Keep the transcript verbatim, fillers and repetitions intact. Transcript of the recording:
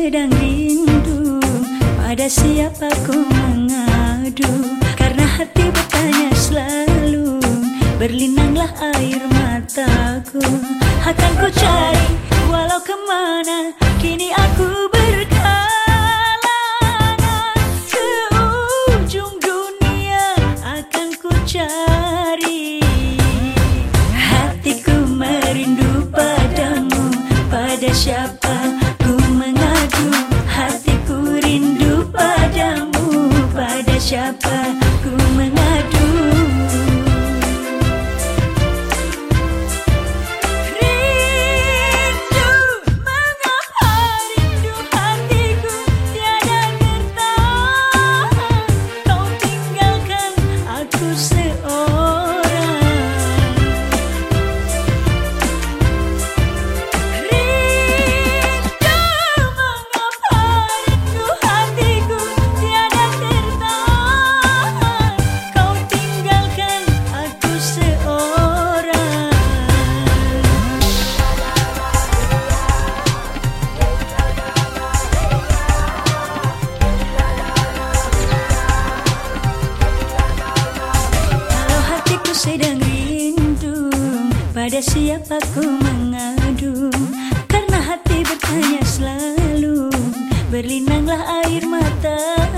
sedang rindu, pada siapa ku mengadu? Karena hati bertanya selalu, berlinanglah air mataku. Akan ku cari walau kemana, kini aku berkelana. Ke ujung dunia akan ku cari. Hatiku merindu padamu, pada siapa ku mengadu? Hatiku rindu padamu, pada siapa ku mengadu? Rindu, mengapa rindu hatiku tiada tertahan? Kau tinggalkan aku seorang. Sedang rindu, pada siapa ku mengadu? Karena hati bertanya selalu, berlinanglah air mata.